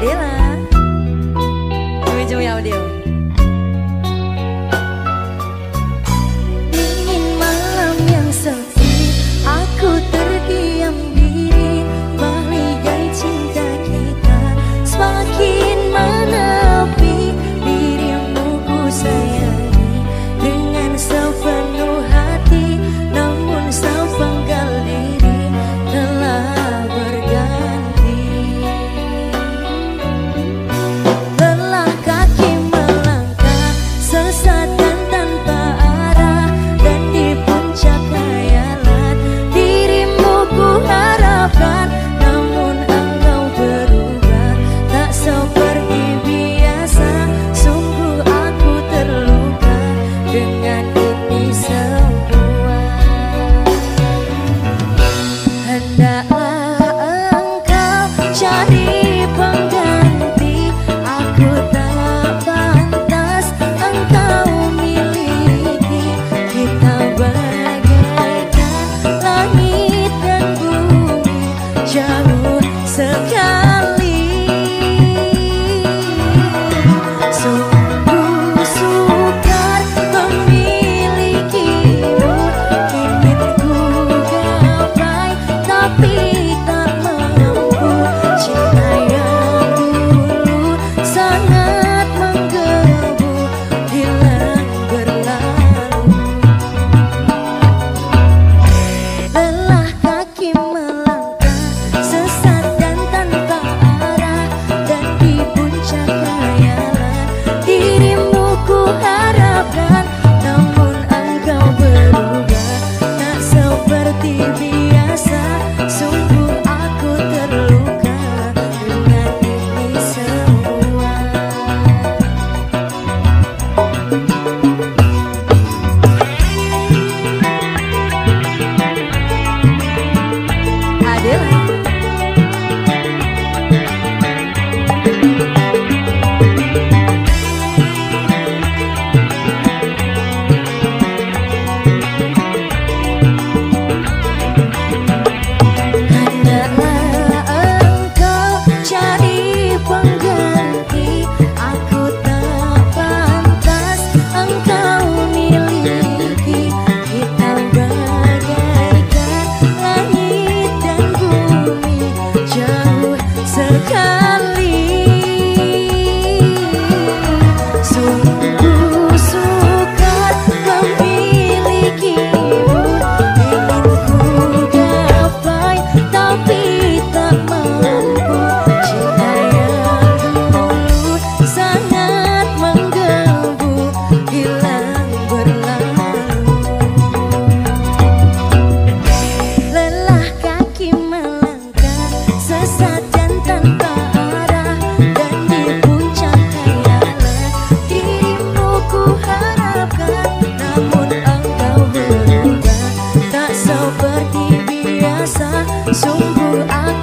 Adela, cumi-cumi audio. Dingin malam yang sepi, aku terdiam diri, melihat cinta kita semakin menepi. Dirimu ku sayangi dengan sepenuh hati, namun sepenggal diri telah berganti. Lelah kaki melangkah sesat dan tanpa arah, dan di puncak khayalan dirimu ku harapkan, namun engkau berubah tak seperti biasa. Sungguh aku terluka dengan ini semua. Hendaklah engkau cari pengganti, aku tak pantas engkau miliki. Kita bagaikan langit dan bumi, jauh sekali. Sungguh sukar memilikimu, ingin ku gapai tapi tak mampu. Cinta yang dulu sangat menggebu, hilang berlalu. Lelah kaki melangkah sesat dan tanpa arah, dan di puncak khayalan dirimu ku harapkan, namun engkau berubah tak seperti biasa. Sungguh aku terluka dengan ini semua. Adela. Hendaklah engkau cari pengganti, aku tak pantas engkau miliki. Kita bagaikan langit dan bumi, jauh sekali. Sungguh sukar memilikimu, ingin ku gapai tapi tak mampu. Cinta yang dulu sangat menggebu, hilang berlalu. Lelah kaki melangkah sesat dan tanpa arah, dan di puncak khayalan dirimu ku harapkan, namun engkau berubah tak seperti biasa. Sungguh